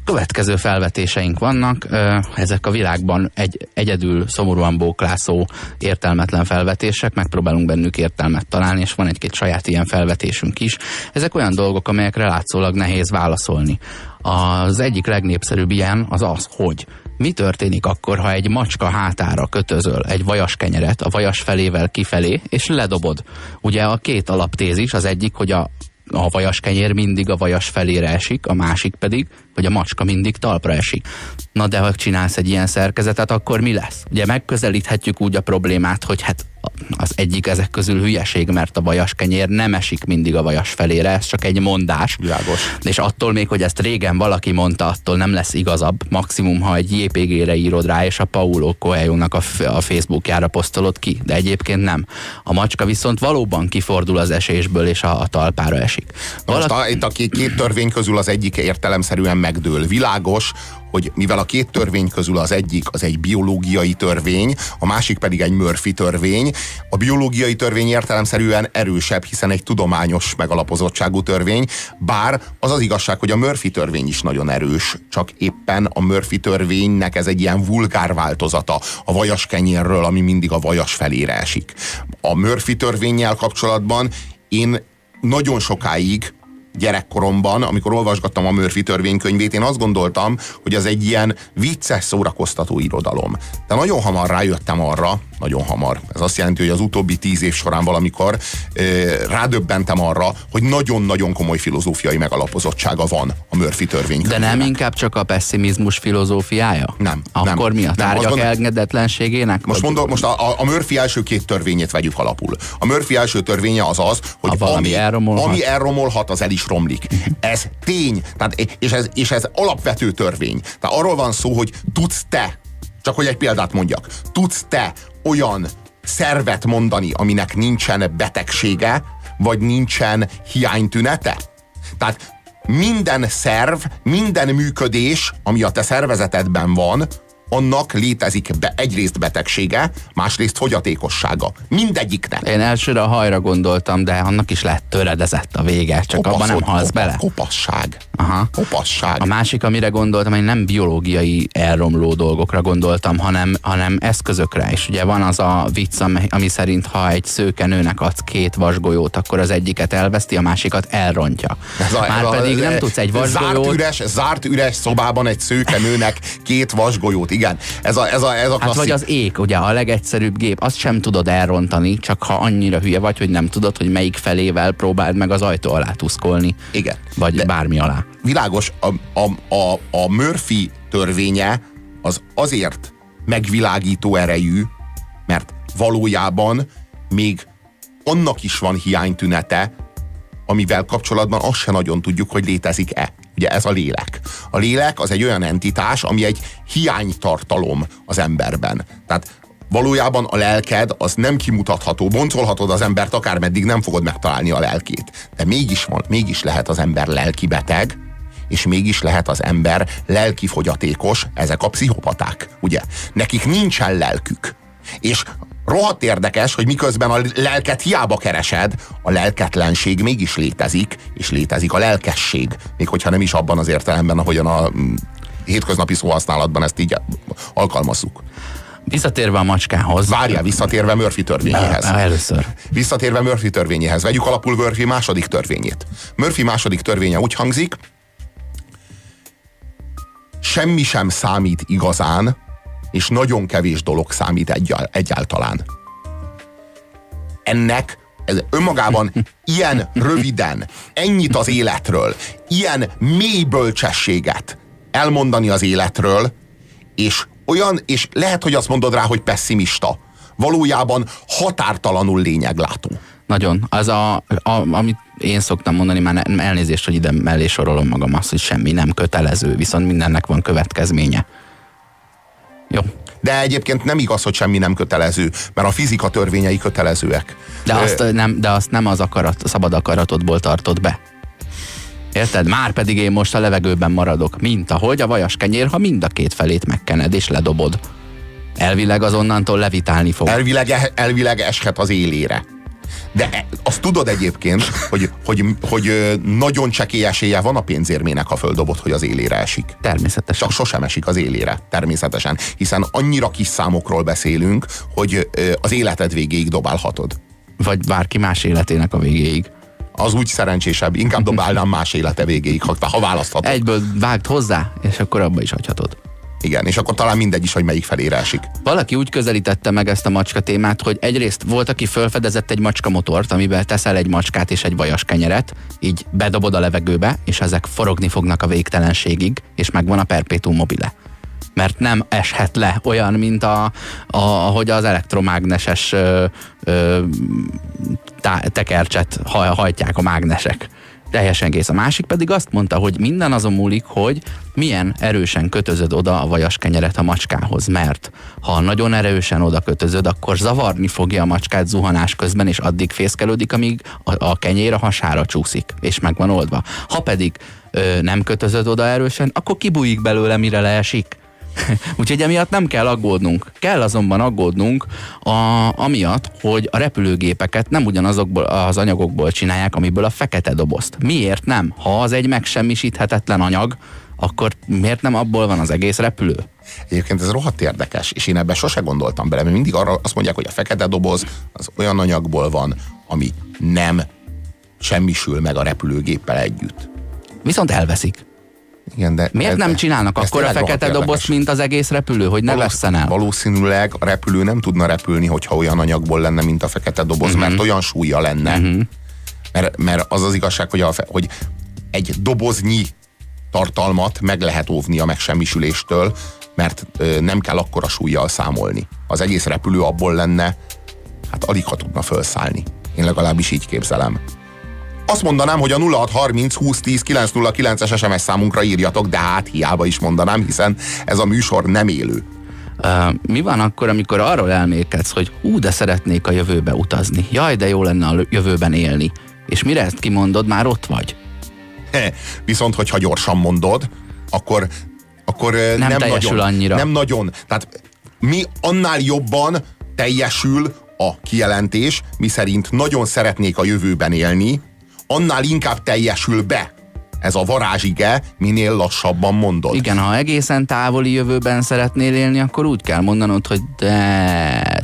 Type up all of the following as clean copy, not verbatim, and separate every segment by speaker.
Speaker 1: Következő felvetéseink vannak, ezek a világban egyedül szomorúan bóklászó értelmetlen felvetések, megpróbálunk bennük értelmet találni, és van egy-két saját ilyen felvetésünk is. Ezek olyan dolgok, amelyekre látszólag nehéz válaszolni. Az egyik legnépszerűbb ilyen az, hogy mi történik akkor, ha egy macska hátára kötözöl egy vajas kenyeret a vajas felével kifelé, és ledobod. Ugye a két alaptézis, az egyik, hogy a vajas kenyér mindig a vajas felére esik, a másik pedig, hogy a macska mindig talpra esik. Na de ha csinálsz egy ilyen szerkezetet, akkor mi lesz? Ugye megközelíthetjük úgy a problémát, hogy hát az egyik ezek közül hülyeség, mert a vajas kenyér nem esik mindig a vajas felére, ez csak egy mondás.
Speaker 2: Világos.
Speaker 1: És attól még, hogy ezt régen valaki mondta, attól nem lesz igazabb. Maximum, ha egy JPG-re írod rá, és a Paulo Coelho-nak a Facebookjára posztolod ki, de egyébként nem. A macska viszont valóban kifordul az esésből, és a talpára esik.
Speaker 2: Most itt a két törvény közül az egyik értelemszerűen megdől. Világos, hogy mivel a két törvény közül az egyik az egy biológiai törvény, a másik pedig egy Murphy törvény. A biológiai törvény értelemszerűen erősebb, hiszen egy tudományos megalapozottságú törvény, bár az az igazság, hogy a Murphy törvény is nagyon erős, csak éppen a Murphy törvénynek ez egy ilyen vulgár változata a vajas kenyérről, ami mindig a vajas felére esik. A Murphy törvénnyel kapcsolatban én nagyon sokáig gyerekkoromban, amikor olvasgattam a Murphy törvénykönyvét, én azt gondoltam, hogy az egy ilyen vicces, szórakoztató irodalom. De nagyon hamar rájöttem arra, nagyon hamar, ez azt jelenti, hogy az utóbbi 10 év során valamikor rádöbbentem arra, hogy nagyon-nagyon komoly filozófiai megalapozottsága van a Murphy törvénykönyvében.
Speaker 1: De nem inkább csak a pessimizmus filozófiája?
Speaker 2: Nem.
Speaker 1: Akkor mi a tárgyak elengedetlenségének?
Speaker 2: Most a Murphy első két törvényét vegyük alapul. A Murphy első törvénye az, hogy ami elromolhat, az el is romlik. Ez tény, tehát, és ez alapvető törvény. Tehát arról van szó, hogy tudsz te, csak hogy egy példát mondjak, tudsz te olyan szervet mondani, aminek nincsen betegsége, vagy nincsen hiánytünete? Tehát minden szerv, minden működés, ami a te szervezetedben van, annak létezik egyrészt betegsége, másrészt fogyatékossága. Mindegyiknek.
Speaker 1: Én elsőre a hajra gondoltam, de annak is lehet töredezett a vége, csak abban nem halsz bele.
Speaker 2: Kopasság.
Speaker 1: Aha.
Speaker 2: Kopasság.
Speaker 1: A másik, amire gondoltam, hogy nem biológiai elromló dolgokra gondoltam, hanem eszközökre. És ugye van az a vicc, ami szerint, ha egy szőke nőnek adsz 2 vasgolyót, akkor az egyiket elveszti, a másikat elrontja. Márpedig nem tudsz egy vasgolyót...
Speaker 2: Zárt üres szobában egy szőke nőnek 2 vasgolyót. Igen, ez a klasszik.
Speaker 1: Hát vagy az ék, ugye a legegyszerűbb gép, azt sem tudod elrontani, csak ha annyira hülye vagy, hogy nem tudod, hogy melyik felével próbáld meg az ajtó alá tuszkolni.
Speaker 2: Igen.
Speaker 1: Vagy bármi alá.
Speaker 2: Világos, a Murphy törvénye az azért megvilágító erejű, mert valójában még annak is van hiánytünete, amivel kapcsolatban azt se nagyon tudjuk, hogy létezik-e. Ugye ez a lélek. A lélek az egy olyan entitás, ami egy hiánytartalom az emberben. Tehát valójában a lelked az nem kimutatható. Boncolhatod az embert akármeddig, nem fogod megtalálni a lelkét. De mégis lehet az ember lelkibeteg, és mégis lehet az ember lelkifogyatékos, ezek a pszichopaták, ugye? Nekik nincsen lelkük. És rohadt érdekes, hogy miközben a lelket hiába keresed, a lelketlenség mégis létezik, és létezik a lelkesség. Még hogyha nem is abban az értelemben, ahogyan a hétköznapi szóhasználatban ezt így alkalmazzuk.
Speaker 1: Visszatérve a macskához.
Speaker 2: Várjál, visszatérve Murphy törvényéhez.
Speaker 1: Először.
Speaker 2: Visszatérve Murphy törvényéhez. Vegyük alapul Murphy második törvényét. Murphy második törvénye úgy hangzik, semmi sem számít igazán, és nagyon kevés dolog számít egyáltalán. Ez önmagában ilyen röviden, ennyit az életről, ilyen mély bölcsességet elmondani az életről, és lehet, hogy azt mondod rá, hogy pessimista. Valójában határtalanul lényeglátó.
Speaker 1: Nagyon. Az amit én szoktam mondani, már elnézést, hogy ide mellé sorolom magam, azt, hogy semmi nem kötelező, viszont mindennek van következménye. Jó.
Speaker 2: De egyébként nem igaz, hogy semmi nem kötelező, mert a fizika törvényei kötelezőek.
Speaker 1: De azt nem az szabad akaratodból tartod be. Érted? Már pedig én most a levegőben maradok, mint ahogy a vajas kenyér, ha mind a két felét megkened és ledobod. Elvileg azonnantól levitálni fog.
Speaker 2: Elvileg eshet az élére. De azt tudod egyébként, hogy nagyon csekély esélye van a pénzérmének, ha földobod, hogy az élére esik.
Speaker 1: Természetesen.
Speaker 2: Csak sosem esik az élére, természetesen. Hiszen annyira kis számokról beszélünk, hogy az életed végéig dobálhatod.
Speaker 1: Vagy bárki más életének a végéig.
Speaker 2: Az úgy szerencsésebb. Inkább dobálnám más élete végéig, ha választhatod.
Speaker 1: Egyből vágd hozzá, és akkor abba is hagyhatod.
Speaker 2: Igen, és akkor talán mindegy is, hogy melyik felére esik.
Speaker 1: Valaki úgy közelítette meg ezt a macska témát, hogy egyrészt volt, aki felfedezett egy macskamotort, amiben teszel egy macskát és egy vajas kenyeret, így bedobod a levegőbe, és ezek forogni fognak a végtelenségig, és megvan a perpetuum mobile. Mert nem eshet le olyan, mint ahogy az elektromágneses tekercset hajtják a mágnesek. Teljesen kész. A másik pedig azt mondta, hogy minden azon múlik, hogy milyen erősen kötözöd oda a vajas kenyeret a macskához, mert ha nagyon erősen oda kötözöd, akkor zavarni fogja a macskát zuhanás közben, és addig fészkelődik, amíg a kenyér a hasára csúszik, és meg van oldva. Ha pedig nem kötözöd oda erősen, akkor kibújik belőle, mire leesik. Úgyhogy emiatt nem kell aggódnunk. Kell azonban aggódnunk amiatt, hogy a repülőgépeket nem ugyanazokból az anyagokból csinálják, amiből a fekete dobozt. Miért nem? Ha az egy megsemmisíthetetlen anyag, akkor miért nem abból van az egész repülő?
Speaker 2: Egyébként ez rohadt érdekes, és én ebben sose gondoltam bele, mert mindig arra azt mondják, hogy a fekete doboz az olyan anyagból van, ami nem semmisül meg a repülőgéppel együtt.
Speaker 1: Viszont elveszik.
Speaker 2: Igen, de
Speaker 1: miért nem csinálnak akkor a fekete dobozt, mint az egész repülő, hogy ne vesszen el?
Speaker 2: Valószínűleg a repülő nem tudna repülni, hogyha olyan anyagból lenne, mint a fekete doboz, mert olyan súlya lenne. Mert az az igazság, hogy egy doboznyi tartalmat meg lehet óvni a megsemmisüléstől, mert nem kell akkora súllyal számolni. Az egész repülő abból lenne, hát alig ha tudna felszállni. Én legalábbis így képzelem. Azt mondanám, hogy a 0630 2010 909-es SMS számunkra írjatok, de hát hiába is mondanám, hiszen ez a műsor nem élő.
Speaker 1: Mi van akkor, amikor arról elmélkedsz, hogy de szeretnék a jövőbe utazni. Jaj, de jó lenne a jövőben élni. És mire ezt kimondod, már ott vagy.
Speaker 2: Viszont, hogyha gyorsan mondod, akkor
Speaker 1: nem teljesül nagyon, annyira.
Speaker 2: Nem nagyon. Tehát mi annál jobban teljesül a kijelentés, miszerint nagyon szeretnék a jövőben élni, annál inkább teljesül be ez a varázsige, minél lassabban mondod.
Speaker 1: Igen, ha egészen távoli jövőben szeretnél élni, akkor úgy kell mondanod, hogy de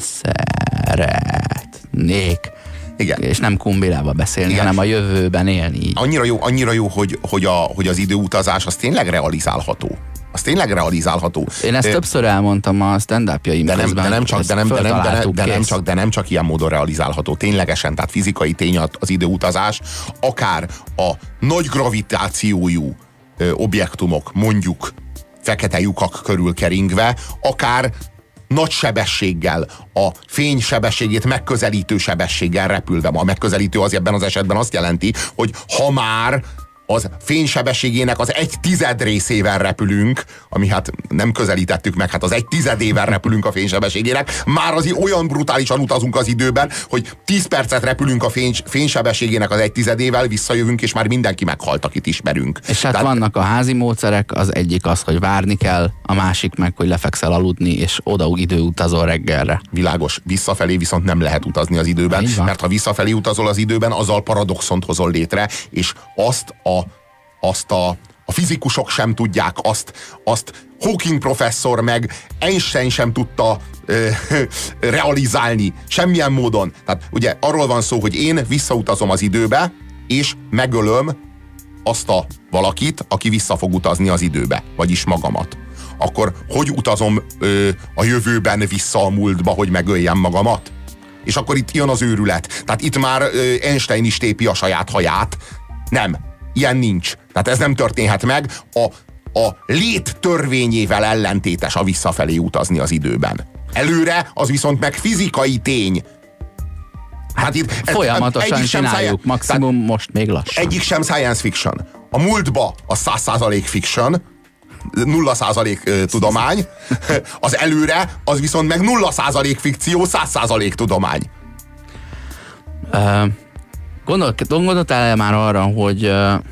Speaker 1: szeretnék.
Speaker 2: Igen.
Speaker 1: És nem kumbilába beszélni, igen, hanem a jövőben élni. Így.
Speaker 2: Annyira jó, hogy az időutazás az tényleg realizálható. Az tényleg realizálható.
Speaker 1: Én ezt többször elmondtam a stand-upjaim közben.
Speaker 2: De nem csak ilyen módon realizálható. Ténylegesen, tehát fizikai tény az időutazás, akár a nagy gravitációjú objektumok, mondjuk fekete lyukak körül keringve, akár nagy sebességgel, a fény sebességét megközelítő sebességgel repülve. A megközelítő az ebben az esetben azt jelenti, hogy ha már az fénysebességének az 1/10 részével repülünk, ami hát nem közelítettük meg, hát az 1/10 repülünk a fénysebességének, már az olyan brutálisan utazunk az időben, hogy 10 percet repülünk a fénysebességének az 1/10, visszajövünk, és már mindenki meghalt, akit ismerünk.
Speaker 1: És hát vannak a házi módszerek, az egyik az, hogy várni kell, a másik meg, hogy lefekszel aludni, és oda időutazol reggelre.
Speaker 2: Világos, visszafelé viszont nem lehet utazni az időben, mert ha visszafelé utazol az időben, azzal paradoxont hozol létre, és azt a fizikusok sem tudják, azt Hawking professzor meg Einstein sem tudta realizálni semmilyen módon. Tehát ugye arról van szó, hogy én visszautazom az időbe, és megölöm azt a valakit, aki vissza fog utazni az időbe, vagyis magamat. Akkor hogy utazom a jövőben vissza a múltba, hogy megöljem magamat? És akkor itt jön az őrület. Tehát itt már Einstein is tépi a saját haját. Nem. Ilyen nincs. Tehát ez nem történhet meg. A lét törvényével ellentétes a visszafelé utazni az időben. Előre az viszont meg fizikai tény.
Speaker 1: Hát itt folyamatosan csináljuk, maximum most még lassan.
Speaker 2: Egyik sem science fiction. A múltba a 100% fiction, 0% tudomány, az előre az viszont meg 0% fikció, 100% tudomány.
Speaker 1: Gondoltál-e már arra, hogy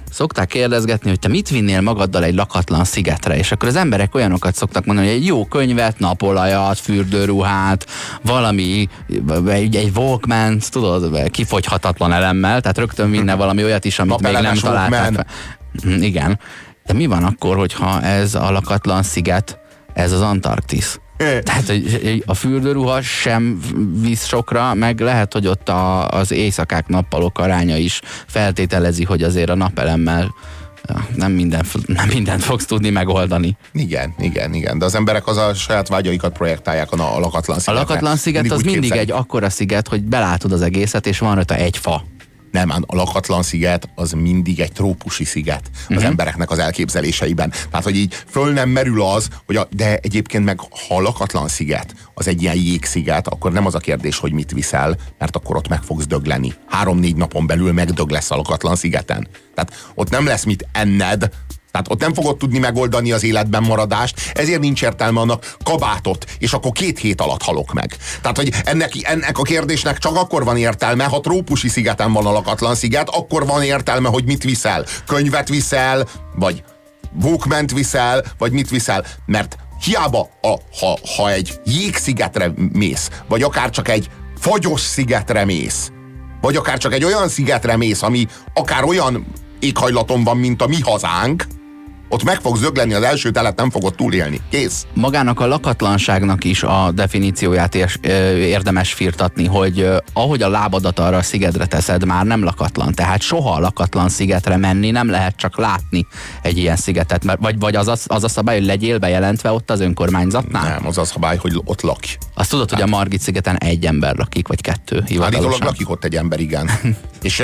Speaker 1: szokták kérdezgetni, hogy te mit vinnél magaddal egy lakatlan szigetre, és akkor az emberek olyanokat szoktak mondani, hogy egy jó könyvet, napolajat, fürdőruhát, valami, egy Walkman, tudod, kifogyhatatlan elemmel, tehát rögtön vinne valami olyat is, amit még nem találtak. Igen. De mi van akkor, hogyha ez a lakatlan sziget, ez az Antarktisz? Tehát hogy a fürdőruha sem visz sokra, meg lehet, hogy ott az éjszakák nappalok aránya is feltételezi, hogy azért a napelemmel nem mindent fogsz tudni megoldani.
Speaker 2: Igen. De az emberek az a saját vágyaikat projektálják a lakatlan szigetre.
Speaker 1: A lakatlan sziget az mindig egy akkora sziget, hogy belátod az egészet, és van rajta egy fa.
Speaker 2: Nem, a lakatlan sziget az mindig egy trópusi sziget az embereknek az elképzeléseiben. Tehát, hogy így föl nem merül az, hogy de egyébként meg ha a lakatlan sziget az egy ilyen jégsziget, akkor nem az a kérdés, hogy mit viszel, mert akkor ott meg fogsz dögleni. 3-4 napon belül megdög lesz a lakatlan szigeten. Tehát ott nem lesz mit enned, tehát ott nem fogod tudni megoldani az életben maradást, ezért nincs értelme annak kabátot, és akkor 2 hét alatt halok meg. Tehát, hogy ennek a kérdésnek csak akkor van értelme, ha trópusi szigeten van a lakatlan sziget, akkor van értelme, hogy mit viszel. Könyvet viszel, vagy Walkmant viszel, vagy mit viszel. Mert hiába, ha egy jégszigetre mész, vagy akár csak egy fagyos szigetre mész, vagy akár csak egy olyan szigetre mész, ami akár olyan éghajlaton van, mint a mi hazánk, ott meg fogsz dögleni, az első telet nem fogod túlélni. Kész.
Speaker 1: Magának a lakatlanságnak is a definícióját érdemes firtatni, hogy ahogy a lábadat arra a szigetre teszed, már nem lakatlan. Tehát soha a lakatlan szigetre menni nem lehet, csak látni egy ilyen szigetet. Vagy az a szabály, hogy legyél bejelentve ott az önkormányzatnál?
Speaker 2: Nem, az a szabály, hogy ott lakj.
Speaker 1: Azt tudod, hogy a Margit-szigeten 1 ember lakik, vagy 2 hivatalosan?
Speaker 2: Állítólag lakik ott egy ember, igen. És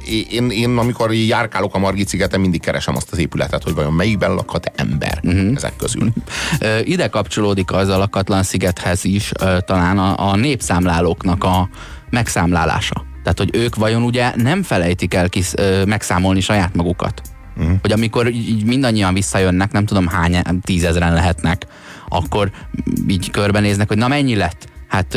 Speaker 2: én amikor járkálok a Margit-szigeten, mindig keresem azt az épületet, hogy vajon melyikben lakhat ember ezek közül.
Speaker 1: Ide kapcsolódik az a lakatlan szigethez is talán a népszámlálóknak a megszámlálása. Tehát, hogy ők vajon ugye nem felejtik el megszámolni saját magukat. Hogy amikor így mindannyian visszajönnek, nem tudom hány 10 000-en lehetnek, akkor így körbenéznek, hogy na mennyi lett? Hát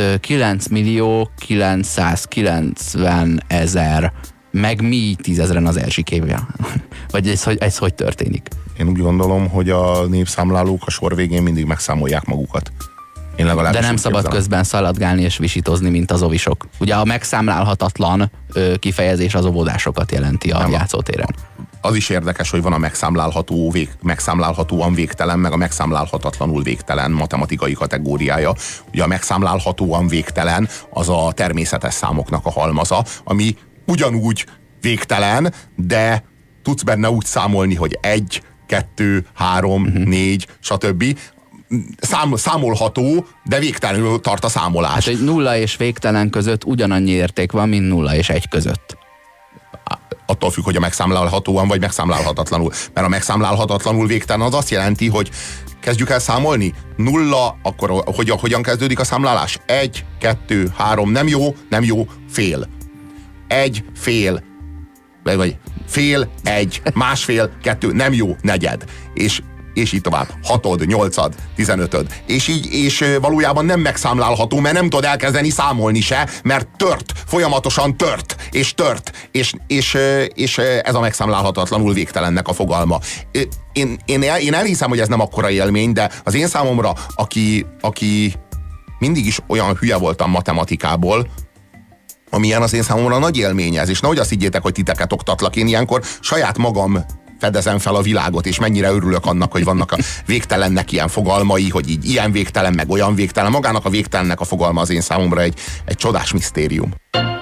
Speaker 1: 9.990.000, meg mi 10 000-en az Erzsikével. Vagy ez hogy történik?
Speaker 2: Én úgy gondolom, hogy a népszámlálók a sor végén mindig megszámolják magukat.
Speaker 1: De nem szabad közben szaladgálni és visítozni, mint az ovisok. Ugye a megszámlálhatatlan kifejezés az óvodásokat jelenti a játszótéren.
Speaker 2: Az is érdekes, hogy van a megszámlálhatóan végtelen, meg a megszámlálhatatlanul végtelen matematikai kategóriája. Ugye a megszámlálhatóan végtelen az a természetes számoknak a halmaza, ami ugyanúgy végtelen, de tudsz benne úgy számolni, hogy 1, 2, 3, 4, stb. Számolható, de végtelenül tart a számolás.
Speaker 1: Hát egy 0 és végtelen között ugyanannyi érték van, mint 0 és 1 között.
Speaker 2: Attól függ, hogy a megszámlálhatóan vagy megszámlálhatatlanul. Mert a megszámlálhatatlanul végtelen az azt jelenti, hogy kezdjük el számolni. 0, akkor hogyan kezdődik a számlálás? 1, 2, 3, nem jó, fél. 1, fél, vagy fél, 1, másfél, 2, nem jó, negyed. És így tovább. 6-od, 8-ad, 15-öd. És valójában nem megszámlálható, mert nem tudod elkezdeni számolni se, mert folyamatosan tört. És ez a megszámlálhatatlanul végtelennek a fogalma. Én elhiszem, hogy ez nem akkora élmény, de az én számomra, aki mindig is olyan hülye voltam matematikából, amilyen az én számomra nagy élmény ez, és nehogy azt higgyétek, hogy titeket oktatlak, én ilyenkor saját magam fedezem fel a világot, és mennyire örülök annak, hogy vannak a végtelennek ilyen fogalmai, hogy így ilyen végtelen, meg olyan végtelen. Magának a végtelennek a fogalma az én számomra egy csodás misztérium.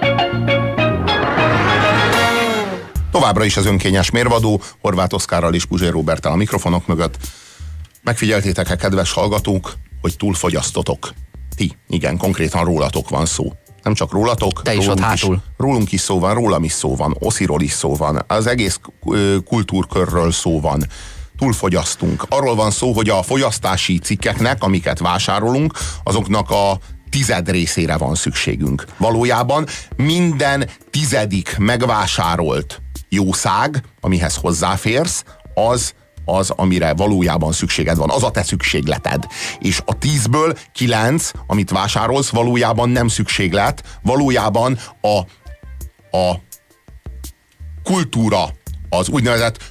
Speaker 2: Továbbra is az önkényes mérvadó, Horváth Oszkárral és Puzsér Róberttel a mikrofonok mögött. Megfigyeltétek-e, kedves hallgatók, hogy túlfogyasztotok? Ti, igen, konkrétan rólatok van szó. Nem csak rólatok,
Speaker 1: te is ott hátul.
Speaker 2: Rólunk is szó van, rólam is szó van, Osziról is szó van, az egész kultúrkörről szó van. Túlfogyasztunk. Arról van szó, hogy a fogyasztási cikkeknek, amiket vásárolunk, azoknak a 10 részére van szükségünk. Valójában minden 10. megvásárolt jószág, amihez hozzáférsz, az, amire valójában szükséged van. Az a te szükségleted. És a 10-ből 9, amit vásárolsz, valójában nem szükséglet, valójában a kultúra az úgynevezett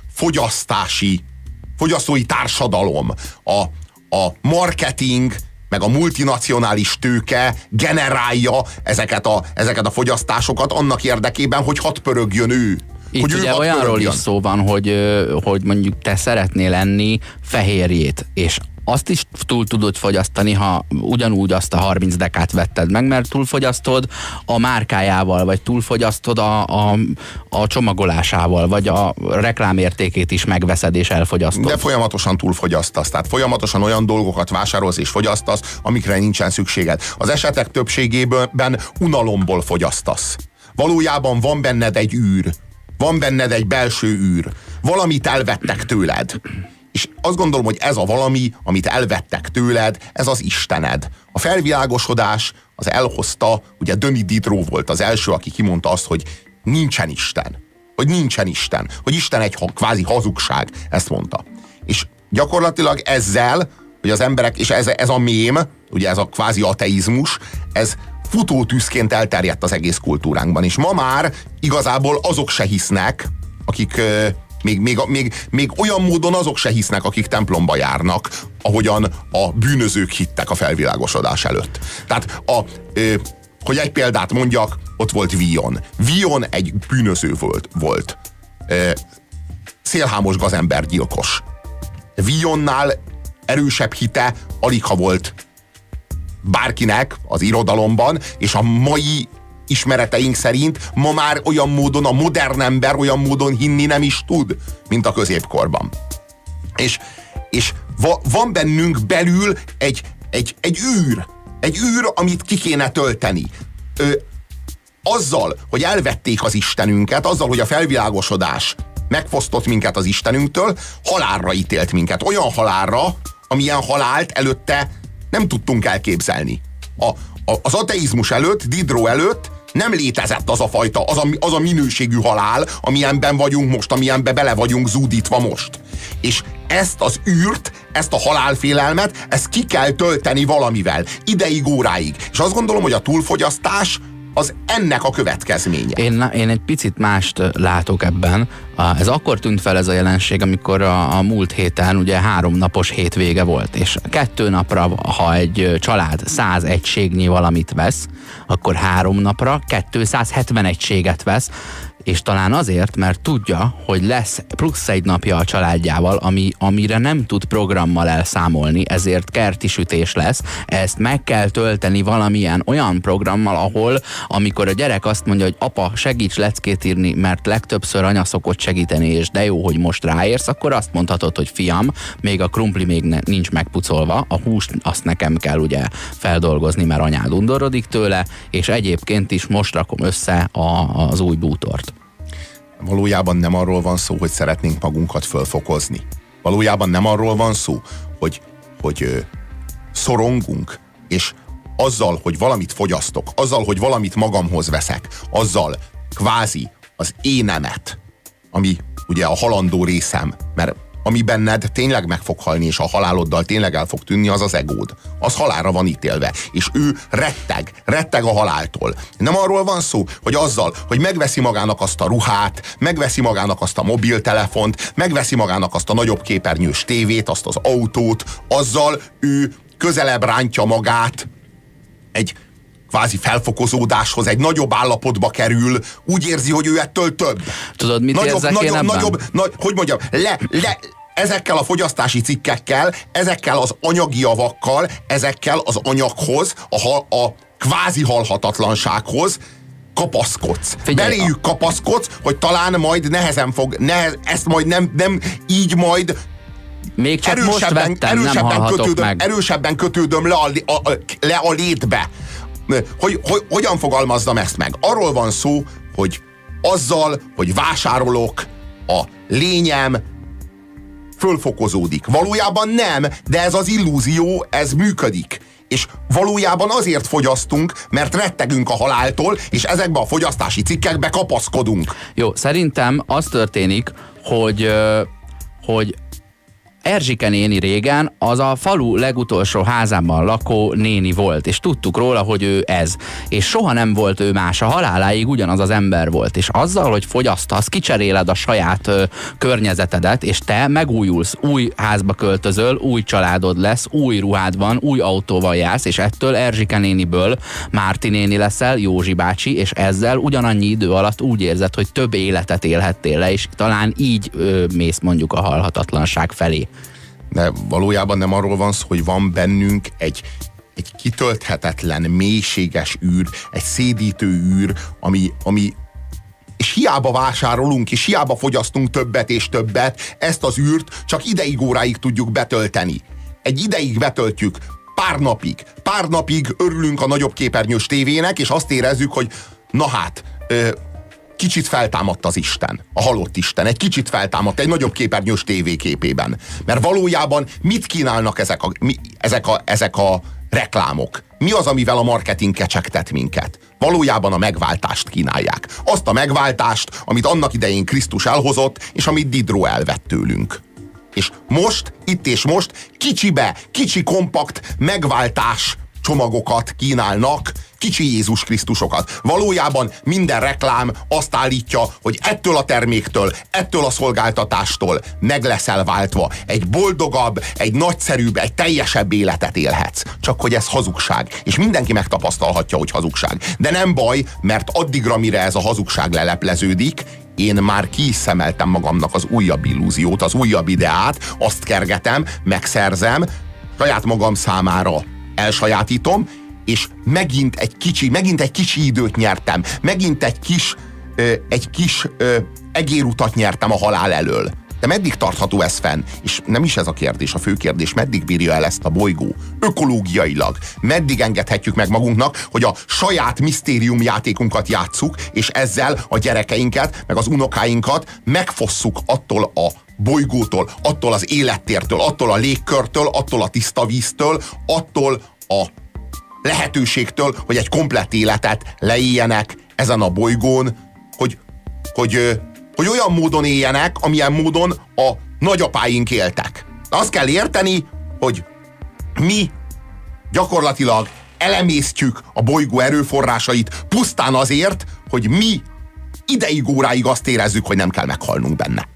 Speaker 2: fogyasztói társadalom, a marketing, meg a multinacionális tőke generálja ezeket a fogyasztásokat annak érdekében, hogy hadd pörögjön ő.
Speaker 1: Itt ugye olyanról is szó van, hogy mondjuk te szeretnél enni fehérjét, és azt is túl tudod fogyasztani, ha ugyanúgy azt a 30 dekát vetted meg, mert túlfogyasztod a márkájával, vagy túlfogyasztod a csomagolásával, vagy a reklámértékét is megveszed és elfogyasztod.
Speaker 2: De folyamatosan túlfogyasztasz, tehát folyamatosan olyan dolgokat vásárolsz és fogyasztasz, amikre nincsen szükséged. Az esetek többségében unalomból fogyasztasz. Valójában van benned egy űr, van benned egy belső űr, valamit elvettek tőled. És azt gondolom, hogy ez a valami, amit elvettek tőled, ez az Istened. A felvilágosodás az elhozta, ugye Denis Diderot volt az első, aki kimondta azt, hogy nincsen Isten. Hogy nincsen Isten. Hogy Isten egy kvázi hazugság. Ezt mondta. És gyakorlatilag ezzel, hogy az emberek, és ez a mém, ugye ez a kvázi ateizmus, ez futótűzként elterjedt az egész kultúránkban. És ma már igazából azok se hisznek, akik... Még olyan módon azok se hisznek, akik templomba járnak, ahogyan a bűnözők hittek a felvilágosodás előtt. Tehát, hogy egy példát mondjak, ott volt Villon. Villon egy bűnöző volt. Szélhámos gazembergyilkos. Villonnál erősebb hite aligha volt bárkinek az irodalomban, és a mai ismereteink szerint ma már olyan módon a modern ember olyan módon hinni nem is tud, mint a középkorban. És van bennünk belül egy űr, amit ki kéne tölteni. Azzal, hogy elvették az Istenünket, azzal, hogy a felvilágosodás megfosztott minket az Istenünktől, halálra ítélt minket. Olyan halálra, amilyen halált előtte nem tudtunk elképzelni. Az ateizmus előtt, Diderot előtt nem létezett az a fajta, az a minőségű halál, amilyenben vagyunk most, amilyenben bele vagyunk zúdítva most. És ezt az űrt, ezt a halálfélelmet, ezt ki kell tölteni valamivel, ideig, óráig. És azt gondolom, hogy a túlfogyasztás az ennek a következménye.
Speaker 1: Én egy picit mást látok ebben. Ez akkor tűnt fel ez a jelenség, amikor a múlt héten ugye 3 napos hétvége volt, és 2 napra, ha egy család 100 egységnyi valamit vesz, akkor 3 napra 270 egységet vesz, és talán azért, mert tudja, hogy lesz plusz egy napja a családjával, amire nem tud programmal elszámolni, ezért kertisütés lesz. Ezt meg kell tölteni valamilyen olyan programmal, ahol, amikor a gyerek azt mondja, hogy apa, segíts leckét írni, mert legtöbbször anya szokott segíteni, és de jó, hogy most ráérsz, akkor azt mondhatod, hogy fiam, még a krumpli még nincs megpucolva, a húst azt nekem kell ugye feldolgozni, mert anyád undorodik tőle, és egyébként is most rakom össze az új bútort.
Speaker 2: Valójában nem arról van szó, hogy szeretnénk magunkat fölfokozni. Valójában nem arról van szó, hogy szorongunk, és azzal, hogy valamit fogyasztok, azzal, hogy valamit magamhoz veszek, azzal kvázi az énemet, ami ugye a halandó részem, mert ami benned tényleg meg fog halni, és a haláloddal tényleg el fog tűnni, az az egód. Az halálra van ítélve. És ő retteg a haláltól. Nem arról van szó, hogy azzal, hogy megveszi magának azt a ruhát, megveszi magának azt a mobiltelefont, megveszi magának azt a nagyobb képernyős tévét, azt az autót, azzal ő közelebb rántja magát egy kvázi felfokozódáshoz, egy nagyobb állapotba kerül, úgy érzi, hogy ő ettől több.
Speaker 1: Tudod, mit érzek én ebben?
Speaker 2: Hogy mondjam, ezekkel a fogyasztási cikkekkel, ezekkel az anyagi javakkal, ezekkel az anyaghoz, a kvázi halhatatlansághoz kapaszkodsz. Beléjük kapaszkodsz, hogy talán majd nehezen ezt majd nem így majd
Speaker 1: még csak most vettem, nem hallhatok meg.
Speaker 2: Erősebben kötődöm le a létbe. Hogyan fogalmazzam ezt meg? Arról van szó, hogy azzal, hogy vásárolok, a lényem fölfokozódik. Valójában nem, de ez az illúzió, ez működik. És valójában azért fogyasztunk, mert rettegünk a haláltól, és ezekbe a fogyasztási cikkekbe kapaszkodunk.
Speaker 1: Jó, szerintem az történik, hogy Erzsike néni régen az a falu legutolsó házában lakó néni volt, és tudtuk róla, hogy ő ez. És soha nem volt ő más, a haláláig ugyanaz az ember volt. És azzal, hogy fogyasztasz, kicseréled a saját környezetedet, és te megújulsz, új házba költözöl, új családod lesz, új ruhád van, új autóval jársz, és ettől Erzsike néniből Márti néni leszel, Józsi bácsi, és ezzel ugyanannyi idő alatt úgy érzed, hogy több életet élhettél le, és talán így mész mondjuk a halhatatlanság felé.
Speaker 2: De valójában nem arról van szó, hogy van bennünk egy kitölthetetlen, mélységes űr, egy szédítő űr, ami és hiába vásárolunk, és hiába fogyasztunk többet és többet, ezt az űrt csak ideig, óráig tudjuk betölteni. Egy ideig betöltjük, pár napig örülünk a nagyobb képernyős tévének, és azt érezzük, hogy na hát, kicsit feltámadt az Isten, a halott Isten, egy kicsit feltámadt egy nagyobb képernyős tévéképében. Mert valójában mit kínálnak ezek a reklámok? Mi az, amivel a marketing kecsegtet minket? Valójában a megváltást kínálják. Azt a megváltást, amit annak idején Krisztus elhozott, és amit Diderot elvett tőlünk. És most, itt és most kicsi kompakt megváltás csomagokat kínálnak, kicsi Jézus Krisztusokat. Valójában minden reklám azt állítja, hogy ettől a terméktől, ettől a szolgáltatástól meg leszel váltva. Egy boldogabb, egy nagyszerűbb, egy teljesebb életet élhetsz. Csak hogy ez hazugság. És mindenki megtapasztalhatja, hogy hazugság. De nem baj, mert addigra, mire ez a hazugság lelepleződik, én már kiszemeltem magamnak az újabb illúziót, az újabb ideát, azt kergetem, megszerzem, saját magam számára elsajátítom, és megint egy kicsi időt nyertem, megint egy kis egérutat nyertem a halál elől. De meddig tartható ez fenn? És nem is ez a kérdés, a fő kérdés, meddig bírja el ezt a bolygó? Ökológiailag. Meddig engedhetjük meg magunknak, hogy a saját misztériumjátékunkat játsszuk, és ezzel a gyerekeinket, meg az unokáinkat megfosszuk attól a bolygótól, attól az élettértől, attól a légkörtől, attól a tiszta víztől, attól a lehetőségtől, hogy egy komplett életet leéljenek ezen a bolygón, hogy olyan módon éljenek, amilyen módon a nagyapáink éltek. De azt kell érteni, hogy mi gyakorlatilag elemésztjük a bolygó erőforrásait pusztán azért, hogy mi ideig, óráig azt érezzük, hogy nem kell meghalnunk benne.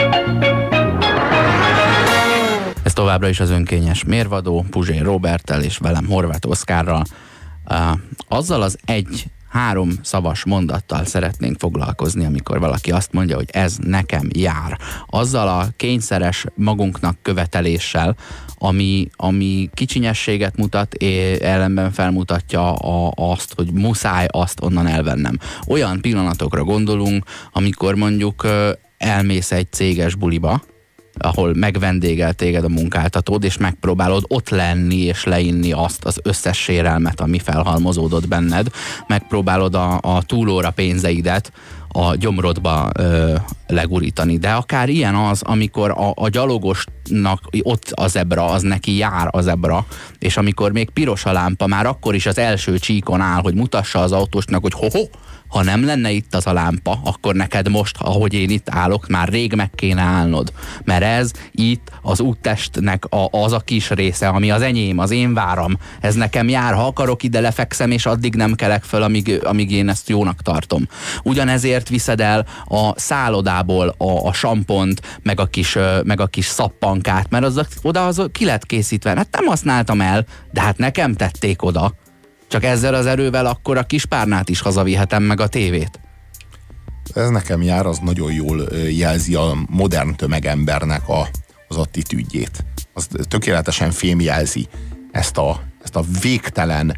Speaker 1: Ez továbbra is az önkényes mérvadó, Puzsér Róberttel és velem Horváth Oszkárral. Azzal az 1-3 szavas mondattal szeretnénk foglalkozni, amikor valaki azt mondja, hogy ez nekem jár. Azzal a kényszeres magunknak követeléssel, ami kicsinyességet mutat, ellenben felmutatja azt, hogy muszáj azt onnan elvennem. Olyan pillanatokra gondolunk, amikor mondjuk elmész egy céges buliba, ahol megvendégel téged a munkáltatód, és megpróbálod ott lenni és leinni azt az összes sérelmet, ami felhalmozódott benned, megpróbálod a túlóra pénzeidet a gyomrodba legurítani. De akár ilyen az, amikor a gyalogosnak ott a zebra, az neki jár a zebra, és amikor még piros a lámpa, már akkor is az első csíkon áll, hogy mutassa az autósnak, hogy ho-ho, ha nem lenne itt az a lámpa, akkor neked most, ahogy én itt állok, már rég meg kéne állnod. Mert ez itt az úttestnek az a kis része, ami az enyém, az én váram. Ez nekem jár, ha akarok, ide lefekszem, és addig nem kelek föl, amíg én ezt jónak tartom. Ugyanezért viszed el a szállodából a sampont, meg a kis szappankát, mert oda ki lett készítve. Hát nem használtam el, de hát nekem tették oda. Csak ezzel az erővel akkor a kis párnát is hazavihetem, meg a tévét.
Speaker 2: Ez nekem jár, az nagyon jól jelzi a modern tömegembernek az attitűdjét. Az tökéletesen fémjelzi ezt a végtelen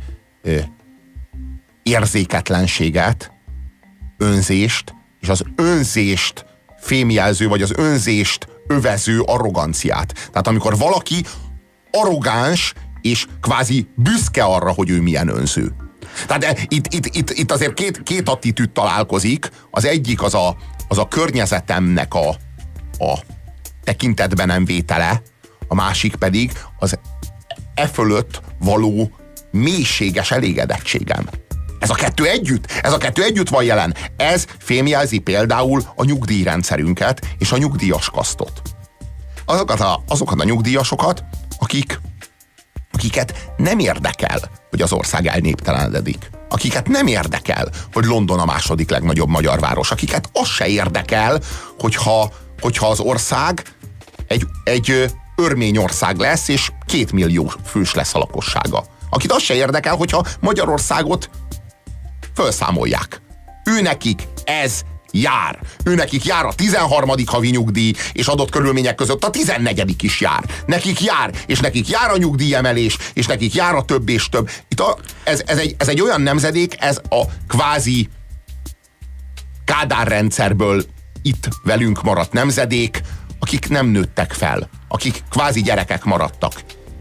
Speaker 2: érzéketlenséget, önzést, és az önzést fémjelző, vagy az önzést övező arroganciát. Tehát amikor valaki arrogáns, és kvázi büszke arra, hogy ő milyen önző. Tehát itt azért két attitűd találkozik. Az egyik az a környezetemnek a tekintetben nem vétele, a másik pedig az fölött való mélységes elégedettségem. Ez a kettő együtt van jelen. Ez fémjelzi például a nyugdíjrendszerünket és a nyugdíjas kasztot. azokat a nyugdíjasokat, akiket nem érdekel, hogy az ország elnéptelenedik. Akiket nem érdekel, hogy London a második legnagyobb magyar város. Akiket az se érdekel, hogyha az ország egy örményország lesz, és 2 millió fős lesz a lakossága. Akit az se érdekel, hogyha Magyarországot felszámolják. Őnekik ez jár. Őnekik jár a 13. havi nyugdíj, és adott körülmények között a 14. is jár. Nekik jár, és nekik jár a nyugdíjemelés, és nekik jár a több és több. Ez egy olyan nemzedék, ez a kvázi Kádár rendszerből itt velünk maradt nemzedék, akik nem nőttek fel, akik kvázi gyerekek maradtak.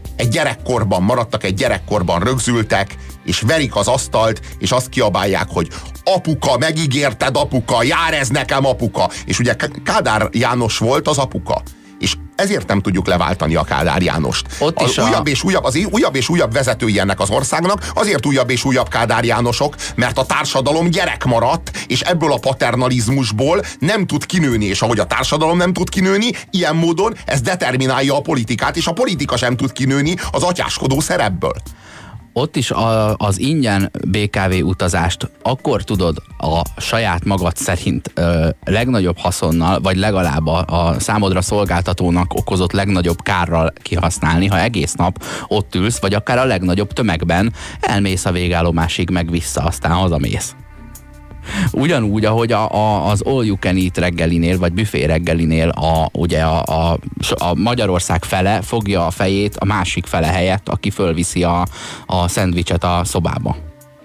Speaker 2: Egy gyerekkorban rögzültek, és verik az asztalt, és azt kiabálják, hogy apuka, megígérted apuka, jár ez nekem apuka. És ugye Kádár János volt az apuka. És ezért nem tudjuk leváltani a Kádár Jánost. Újabb és újabb vezetői ennek az országnak, azért újabb és újabb Kádár Jánosok, mert a társadalom gyerek maradt, és ebből a paternalizmusból nem tud kinőni, és ahogy a társadalom nem tud kinőni, ilyen módon ez determinálja a politikát, és a politika sem tud kinőni az atyáskodó szerepből.
Speaker 1: Ott is az ingyen BKV utazást akkor tudod a saját magad szerint legnagyobb haszonnal, vagy legalább a számodra szolgáltatónak okozott legnagyobb kárral kihasználni, ha egész nap ott ülsz, vagy akár a legnagyobb tömegben elmész a végállomásig, meg vissza, aztán hazamész. Ugyanúgy, ahogy az all you can eat reggelinél, vagy büfé reggelinél ugye a Magyarország fele fogja a fejét a másik fele helyett, aki fölviszi a szendvicset a szobába.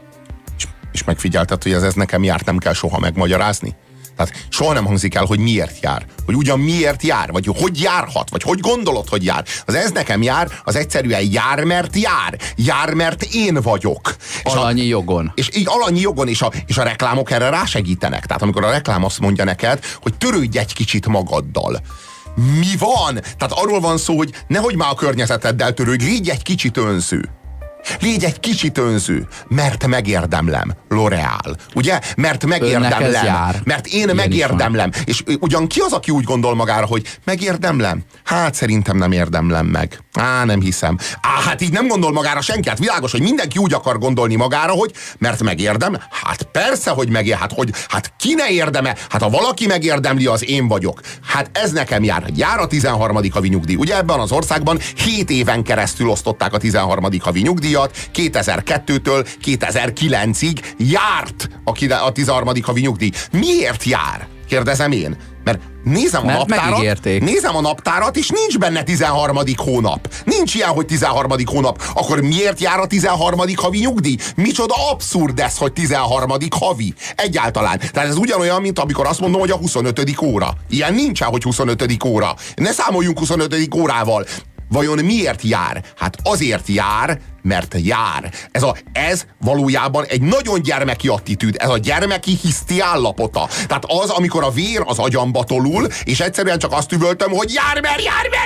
Speaker 2: És megfigyelted, hogy ez nekem járt, nem kell soha megmagyarázni? Tehát soha nem hangzik el, hogy miért jár. Hogy ugyan miért jár, vagy hogy járhat, vagy hogy gondolod, hogy jár. Az ez nekem jár, az egyszerűen jár, mert jár. Jár, mert én vagyok.
Speaker 1: Alanyi jogon.
Speaker 2: És így alanyi jogon, és a reklámok erre rásegítenek. Tehát amikor a reklám azt mondja neked, hogy törődj egy kicsit magaddal. Mi van? Tehát arról van szó, hogy nehogy már a környezeteddel törődj, légy egy kicsit önző. Légy egy kicsit önző, mert megérdemlem, L'Oréal. Ugye? Mert megérdemlem. Mert én megérdemlem. És ugyan ki az, aki úgy gondol magára, hogy megérdemlem? Hát szerintem nem érdemlem meg. Nem hiszem. Hát így nem gondol magára senki. Hát világos, hogy mindenki úgy akar gondolni magára, hogy mert megérdem. Hát persze, hogy hát ki ne érdeme? Hát ha valaki megérdemli, az én vagyok. Hát ez nekem jár. Jár a 13. havi nyugdíj. Ugye ebben az országban 7 éven keresztül osztották a 13. havi nyugdíjat. 2002-től 2009-ig járt a 13. havi nyugdíj. Miért jár? Kérdezem én. Mert nézem a naptárat, és nincs benne 13. hónap. Nincs ilyen, hogy 13. hónap. Akkor miért jár a 13. havi nyugdíj? Micsoda abszurd ez, hogy 13. havi. Egyáltalán. Tehát ez ugyanolyan, mint amikor azt mondom, hogy a 25. óra. Ilyen nincsen, hogy 25. óra. Ne számoljunk 25. órával. Vajon miért jár? Hát azért jár, mert jár. Ez valójában egy nagyon gyermeki attitűd, ez a gyermeki hiszti állapota. Tehát az, amikor a vér az agyamba tolul, és egyszerűen csak azt üvöltöm, hogy jár, mert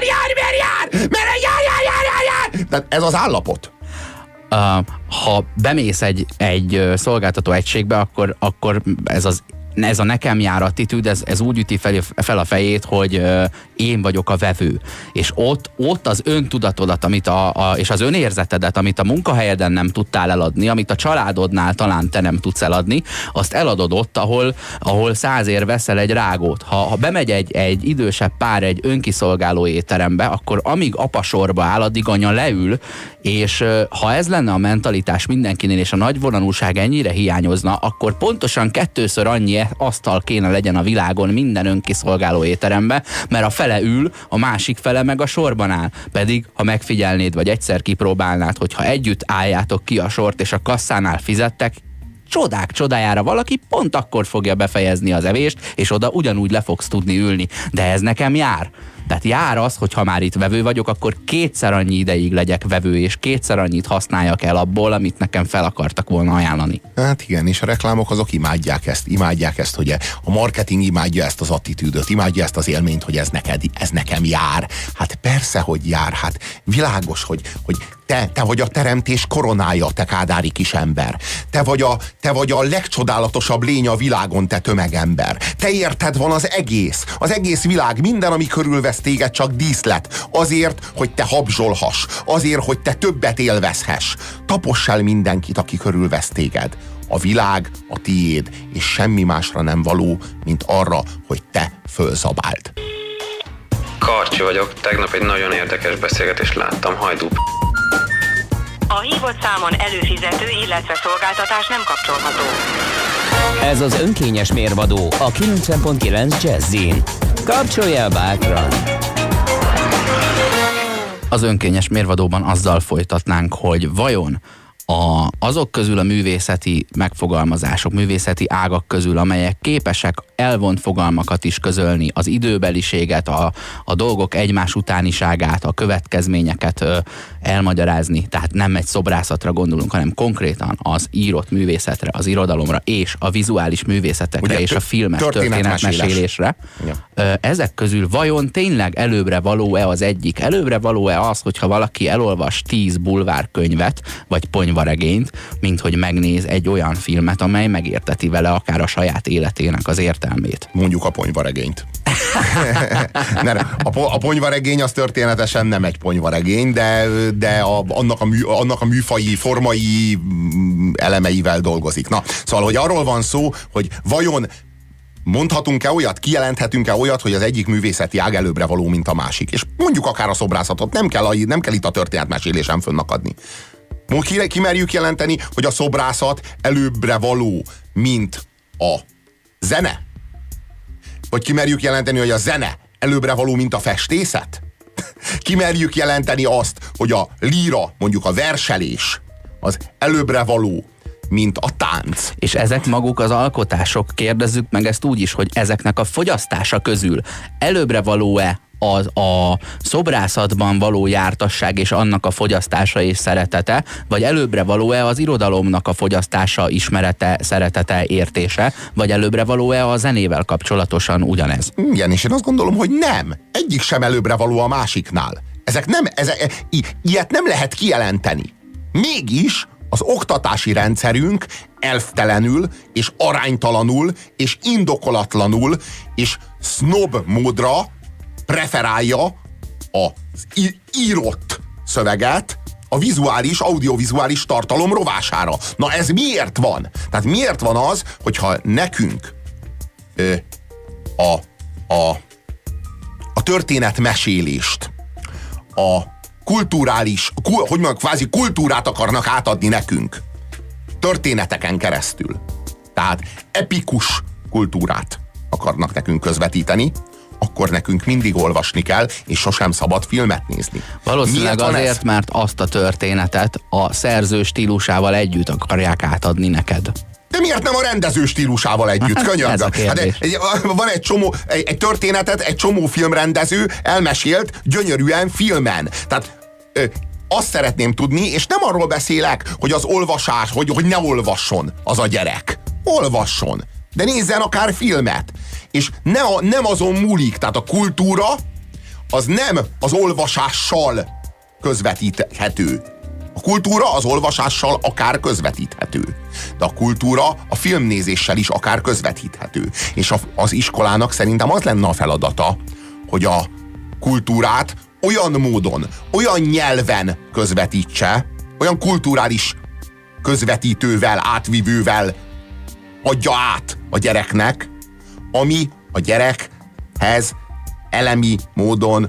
Speaker 2: jár. Tehát ez az állapot.
Speaker 1: Ha bemész egy szolgáltató egységbe, akkor ez a nekem jár attitűd, ez úgy üti fel a fejét, hogy én vagyok a vevő. És ott az öntudatodat, és az önérzetedet, amit a munkahelyeden nem tudtál eladni, amit a családodnál talán te nem tudsz eladni, azt eladod ott, ahol 100-ért veszel egy rágót. Ha bemegy egy idősebb pár egy önkiszolgáló étterembe, akkor amíg apa sorba áll, addig anya leül, és ha ez lenne a mentalitás mindenkinél, és a nagyvonalúság ennyire hiányozna, akkor pontosan 2-ször annyi asztal kéne legyen a világon minden önkiszolgáló étterembe, mert a fele ül, a másik fele meg a sorban áll. Pedig, ha megfigyelnéd, vagy egyszer kipróbálnád, hogyha együtt álljátok ki a sort, és a kasszánál fizettek, csodák csodájára valaki pont akkor fogja befejezni az evést, és oda ugyanúgy le fogsz tudni ülni. De ez nekem jár. Tehát jár az, hogy ha már itt vevő vagyok, akkor 2-szer annyi ideig legyek vevő, és 2-szer annyit használjak el abból, amit nekem fel akartak volna ajánlani.
Speaker 2: Hát igen, és a reklámok azok imádják ezt, hogy a marketing imádja ezt az attitűdöt, imádja ezt az élményt, hogy ez nekem jár. Hát persze, hogy jár, hát világos, hogy Te vagy a teremtés koronája, te kádári kisember. Te vagy a legcsodálatosabb lény a világon, te tömegember. Te érted van az egész világ, minden, ami körülvesz téged, csak díszlet. Azért, hogy te habzsolhass. Azért, hogy te többet élvezhess. Taposs el mindenkit, aki körülvesz téged. A világ a tiéd, és semmi másra nem való, mint arra, hogy te fölzabáld.
Speaker 3: Karcsi vagyok, tegnap egy nagyon érdekes beszélgetést láttam, Hajdú.
Speaker 4: A hívott számon előfizető, illetve szolgáltatás nem kapcsolható.
Speaker 5: Ez az önkényes mérvadó a 90.9 Jazzin. Kapcsolj el bátran!
Speaker 1: Az önkényes mérvadóban azzal folytatnánk, hogy vajon azok közül a művészeti megfogalmazások, művészeti ágak közül, amelyek képesek elvont fogalmakat is közölni, az időbeliséget, a dolgok egymás utániságát, a következményeket elmagyarázni, tehát nem egy szobrászatra gondolunk, hanem konkrétan az írott művészetre, az irodalomra és a vizuális művészetekre és a filmek történetmesélésre. Ja. Ezek közül vajon tényleg előbbre való-e az egyik? Előbbre való-e az, hogyha valaki elolvas 10 bulvárkönyvet, vagy ponyvaregényt, mint hogy megnéz egy olyan filmet, amely megérteti vele akár a saját életének az értelmét?
Speaker 2: Mondjuk a ponyvaregényt. A ponyvaregény az történetesen nem egy ponyvaregény, de annak a műfaji, formai elemeivel dolgozik. Na, szóval, hogy arról van szó, hogy vajon mondhatunk-e olyat, kijelenthetünk-e olyat, hogy az egyik művészeti ág előbbre való, mint a másik. És mondjuk akár a szobrászatot, nem kell itt a történetmesélésen fönnakadni. Kimerjük jelenteni, hogy a szobrászat előbbre való, mint a zene? Vagy kimerjük jelenteni, hogy a zene előbbre való, mint a festészet? Kimerjük jelenteni azt, hogy a líra, mondjuk a verselés, az előbbre való, mint a tánc.
Speaker 1: És ezek maguk az alkotások, kérdezzük meg ezt úgy is, hogy ezeknek a fogyasztása közül előbbre való-e a szobrászatban való jártasság és annak a fogyasztása és szeretete, vagy előbbre való-e az irodalomnak a fogyasztása, ismerete, szeretete, értése, vagy előbbre való-e a zenével kapcsolatosan ugyanez?
Speaker 2: Igen, és én azt gondolom, hogy nem. Egyik sem előbbre való a másiknál. Ilyet nem lehet kijelenteni. Mégis az oktatási rendszerünk elftelenül, és aránytalanul, és indokolatlanul, és sznob módra preferálja az írott szöveget a vizuális, audiovizuális tartalom rovására. Na ez miért van? Tehát miért van az, hogyha nekünk a történetmesélést, a kulturális, hogy mondjuk kvázi kultúrát akarnak átadni nekünk történeteken keresztül. Tehát epikus kultúrát akarnak nekünk közvetíteni, akkor nekünk mindig olvasni kell, és sosem szabad filmet nézni.
Speaker 1: Valószínűleg azért, mert azt a történetet a szerző stílusával együtt akarják átadni neked.
Speaker 2: De miért nem a rendező stílusával együtt? Könyörgöm. Van egy történetet, egy csomó filmrendező elmesélt gyönyörűen filmen. Tehát azt szeretném tudni, és nem arról beszélek, hogy az olvasás, hogy ne olvasson az a gyerek. Olvasson. De nézzen akár filmet. És nem azon múlik. Tehát a kultúra az nem az olvasással közvetíthető. A kultúra az olvasással akár közvetíthető. De a kultúra a filmnézéssel is akár közvetíthető. És az iskolának szerintem az lenne a feladata, hogy a kultúrát olyan módon, olyan nyelven közvetítse, olyan kulturális közvetítővel, átvivővel adja át a gyereknek, ami a gyerekhez elemi módon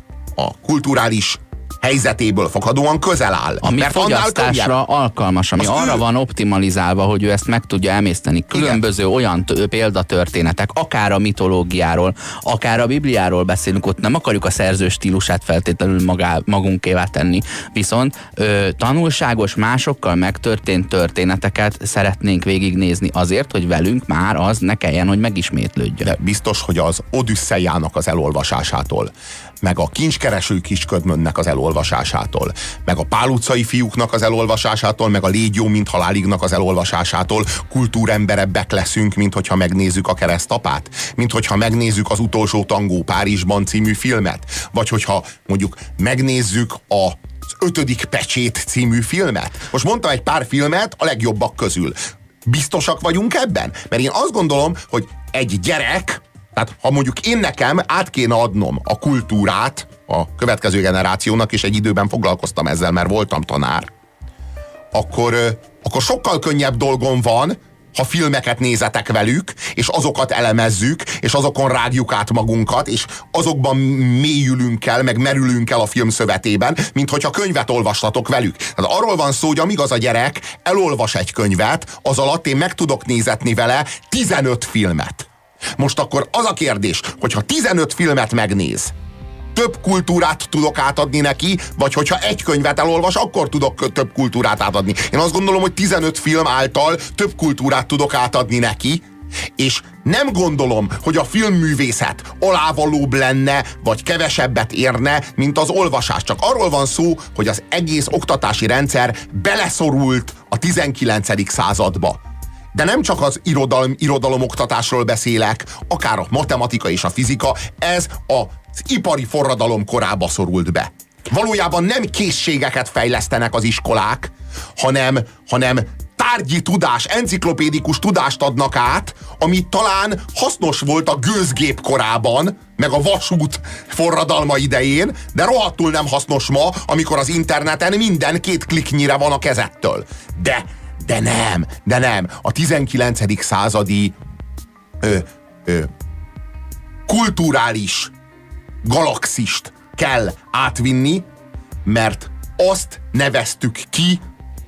Speaker 2: a kulturális helyzetéből fakadóan közel áll.
Speaker 1: Ami fogyasztásra alkalmas, ami arra van optimalizálva, hogy ő ezt meg tudja emészteni. Különböző olyan példatörténetek, akár a mitológiáról, akár a Bibliáról beszélünk, ott nem akarjuk a szerző stílusát feltétlenül magunkévá tenni. Viszont tanulságos, másokkal megtörtént történeteket szeretnénk végignézni azért, hogy velünk már az ne kelljen, hogy megismétlődjön.
Speaker 2: De biztos, hogy az Odüsszeiának az elolvasásától, meg a Kincskereső Kisködmönnek az elolvasásától, meg a Pál utcai fiúknak az elolvasásától, meg a Légy jó, mint halálignak az elolvasásától kultúremberebbek leszünk, mint hogyha megnézzük a Keresztapát, mint hogyha megnézzük az Utolsó tangó Párizsban című filmet, vagy hogyha mondjuk megnézzük az 5. pecsét című filmet? Most mondtam egy pár filmet a legjobbak közül. Biztosak vagyunk ebben? Mert én azt gondolom, hogy egy gyerek, tehát ha mondjuk én nekem át kéne adnom a kultúrát a következő generációnak, és egy időben foglalkoztam ezzel, mert voltam tanár, akkor sokkal könnyebb dolgom van, ha filmeket nézetek velük, és azokat elemezzük, és azokon rágjuk át magunkat, és azokban mélyülünk el, meg merülünk el a film szövetében, mint hogyha könyvet olvastatok velük. Tehát arról van szó, hogy amíg az a gyerek elolvas egy könyvet, az alatt én meg tudok nézetni vele 15 filmet. Most akkor az a kérdés, hogyha 15 filmet megnéz, több kultúrát tudok átadni neki, vagy hogyha egy könyvet elolvas, akkor tudok több kultúrát átadni. Én azt gondolom, hogy 15 film által több kultúrát tudok átadni neki, és nem gondolom, hogy a filmművészet alávalóbb lenne, vagy kevesebbet érne, mint az olvasás. Csak arról van szó, hogy az egész oktatási rendszer beleszorult a 19. századba. De nem csak az irodalomoktatásról beszélek, akár a matematika és a fizika, ez az ipari forradalom korába szorult be. Valójában nem készségeket fejlesztenek az iskolák, hanem tárgyi tudás, enciklopédikus tudást adnak át, ami talán hasznos volt a gőzgép korában, meg a vasút forradalma idején, de rohadtul nem hasznos ma, amikor az interneten minden 2 kliknyire van a kezettől. De nem. A 19. századi kulturális galaxist kell átvinni, mert azt neveztük ki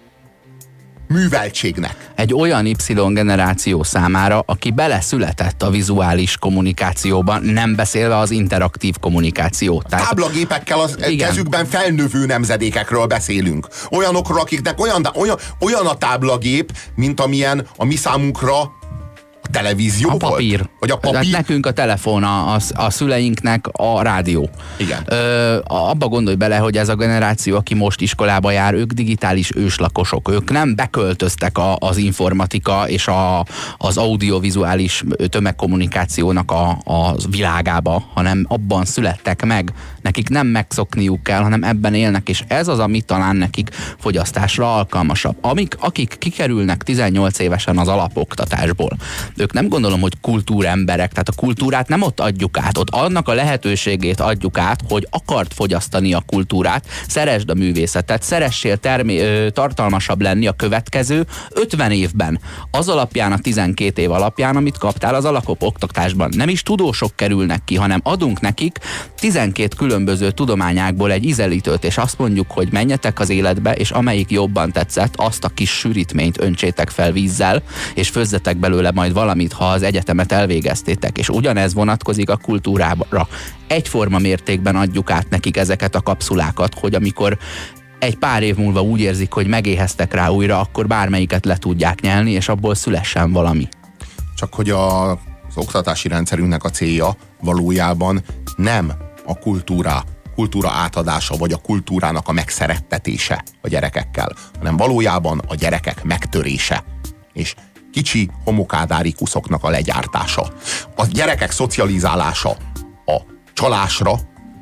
Speaker 2: műveltségnek.
Speaker 1: Egy olyan Y-generáció számára, aki beleszületett a vizuális kommunikációban, nem beszélve az interaktív kommunikációt.
Speaker 2: Táblagépekkel a kezükben felnövő nemzedékekről beszélünk. Olyanokról, akiknek olyan a táblagép, mint amilyen a mi számunkra a televízió
Speaker 1: a papír.
Speaker 2: Volt? Vagy a papír.
Speaker 1: Hát nekünk a telefon, a szüleinknek a rádió.
Speaker 2: Igen.
Speaker 1: Abba gondolj bele, hogy ez a generáció, aki most iskolába jár, ők digitális őslakosok. Ők nem beköltöztek az informatika és az audiovizuális tömegkommunikációnak a világába, hanem abban születtek meg. Nekik nem megszokniuk kell, hanem ebben élnek, és ez az, ami talán nekik fogyasztásra alkalmasabb. Akik kikerülnek 18 évesen az alapoktatásból, ők nem gondolom, hogy kultúremberek, tehát a kultúrát nem ott adjuk át, ott annak a lehetőségét adjuk át, hogy akart fogyasztani a kultúrát, szeresd a művészetet, szeressél tartalmasabb lenni a következő 50 évben. Az alapján, a 12 év alapján, amit kaptál az alapoktatásban. Nem is tudósok kerülnek ki, hanem adunk nekik 12 különböző tudományákból egy ízelítőt, és azt mondjuk, hogy menjetek az életbe, és amelyik jobban tetszett, azt a kis sűrítményt öntsétek fel vízzel, és főzzetek belőle majd valamit, ha az egyetemet elvégeztétek, és ugyanez vonatkozik a kultúrára. Egyforma mértékben adjuk át nekik ezeket a kapszulákat, hogy amikor egy pár év múlva úgy érzik, hogy megéheztek rá újra, akkor bármelyiket le tudják nyelni, és abból szülessen valami.
Speaker 2: Csak hogy az oktatási rendszerünknek a célja valójában nem a kultúra átadása, vagy a kultúrának a megszerettetése a gyerekekkel, hanem valójában a gyerekek megtörése. És kicsi homokádárikuszoknak a legyártása. A gyerekek szocializálása a csalásra,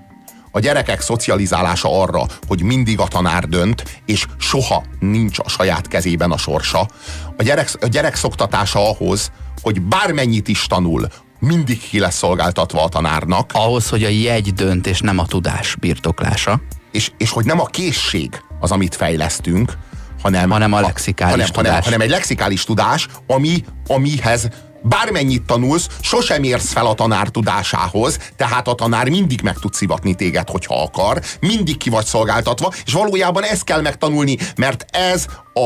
Speaker 2: a gyerekek szocializálása arra, hogy mindig a tanár dönt, és soha nincs a saját kezében a sorsa. A gyerek szoktatása ahhoz, hogy bármennyit is tanul, mindig ki lesz szolgáltatva a tanárnak.
Speaker 1: Ahhoz, hogy a jegy dönt, és nem a tudás birtoklása.
Speaker 2: És hogy nem a készség az, amit fejlesztünk, hanem
Speaker 1: a lexikális tudás.
Speaker 2: Hanem egy lexikális tudás, amihez bármennyit tanulsz, sosem érsz fel a tanár tudásához, tehát a tanár mindig meg tud szivatni téged, hogyha akar, mindig ki vagy szolgáltatva, és valójában ezt kell megtanulni, mert ez a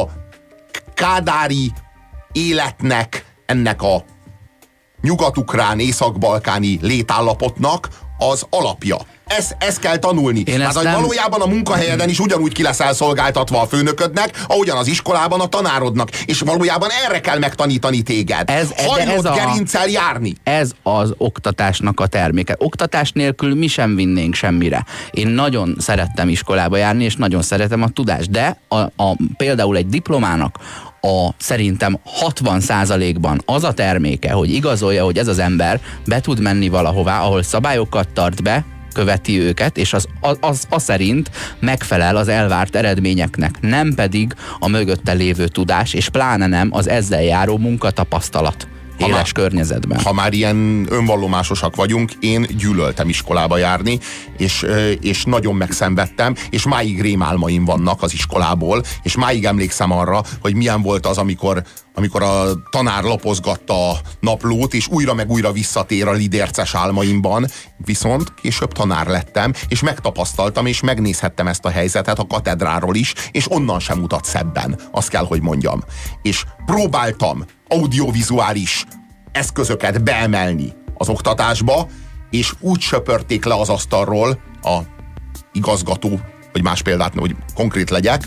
Speaker 2: kádári életnek, ennek a nyugat-ukrán, észak-balkáni létállapotnak az alapja. Ezt kell tanulni. Hát, hogy valójában a munkahelyeden is ugyanúgy ki leszel szolgáltatva a főnöködnek, ahogyan az iskolában a tanárodnak. És valójában erre kell megtanítani téged. Hajlott gerinccel járni.
Speaker 1: Ez az oktatásnak a terméke. Oktatás nélkül mi sem vinnénk semmire. Én nagyon szerettem iskolába járni, és nagyon szeretem a tudást, de például egy diplomának szerintem 60%-ban az a terméke, hogy igazolja, hogy ez az ember be tud menni valahová, ahol szabályokat tart be, követi őket, és az szerint megfelel az elvárt eredményeknek, nem pedig a mögötte lévő tudás, és pláne nem az ezzel járó munkatapasztalat éles környezetben.
Speaker 2: Ha már ilyen önvallomásosak vagyunk, én gyűlöltem iskolába járni, és nagyon megszenvedtem, és máig rémálmaim vannak az iskolából, és máig emlékszem arra, hogy milyen volt az, amikor a tanár lapozgatta a naplót, és újra meg újra visszatér a lidérces álmaimban, viszont később tanár lettem, és megtapasztaltam, és megnézhettem ezt a helyzetet a katedráról is, és onnan sem mutat szebben, azt kell, hogy mondjam. És próbáltam audiovizuális eszközöket beemelni az oktatásba, és úgy söpörték le az asztalról a igazgató, hogy más példát, hogy konkrét legyek,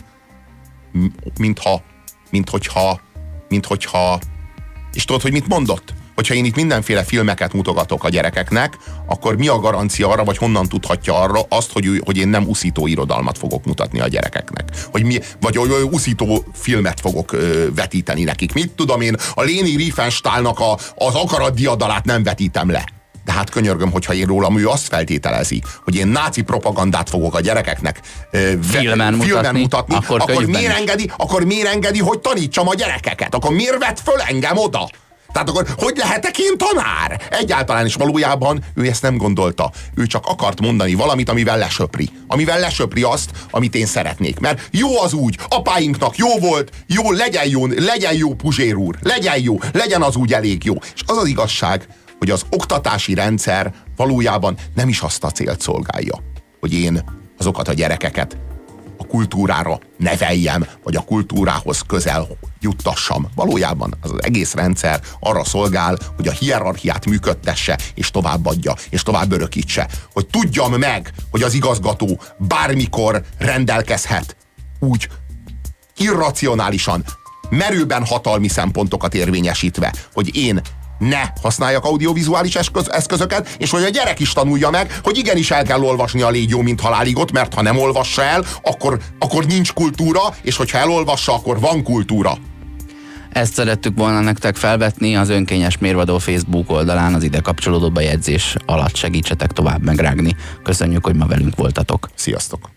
Speaker 2: minthogyha, és tudod, hogy mit mondott? Hogyha én itt mindenféle filmeket mutogatok a gyerekeknek, akkor mi a garancia arra, vagy honnan tudhatja arra azt, hogy én nem uszító irodalmat fogok mutatni a gyerekeknek? Vagy uszító filmet fogok vetíteni nekik. Mit tudom én, a Leni Riefenstahlnak az Akarat diadalát nem vetítem le. De hát könyörgöm, hogyha én rólam ő azt feltételezi, hogy én náci propagandát fogok a gyerekeknek
Speaker 1: filmen mutatni,
Speaker 2: akkor miért engedi, hogy tanítsam a gyerekeket? Akkor miért vett föl engem oda? Tehát akkor hogy lehetek én tanár? Egyáltalán is valójában ő ezt nem gondolta. Ő csak akart mondani valamit, amivel lesöpri. Amivel lesöpri azt, amit én szeretnék. Mert jó az úgy, apáinknak jó volt, legyen jó Puzsér úr, legyen az úgy elég jó. És az az igazság, hogy az oktatási rendszer valójában nem is azt a célt szolgálja, hogy én azokat a gyerekeket a kultúrára neveljem, vagy a kultúrához közel juttassam. Valójában az egész rendszer arra szolgál, hogy a hierarchiát működtesse, és továbbadja, és tovább örökítse. Hogy tudjam meg, hogy az igazgató bármikor rendelkezhet úgy irracionálisan, merőben hatalmi szempontokat érvényesítve, hogy én ne használjak audiovizuális eszközöket, és hogy a gyerek is tanulja meg, hogy igenis el kell olvasni a Légy jó, mint haláligot, mert ha nem olvassa el, akkor nincs kultúra, és hogyha elolvassa, akkor van kultúra.
Speaker 1: Ezt szerettük volna nektek felvetni az Önkényes Mérvadó Facebook oldalán, az ide kapcsolódó bejegyzés alatt segítsetek tovább megrágni. Köszönjük, hogy ma velünk voltatok.
Speaker 2: Sziasztok!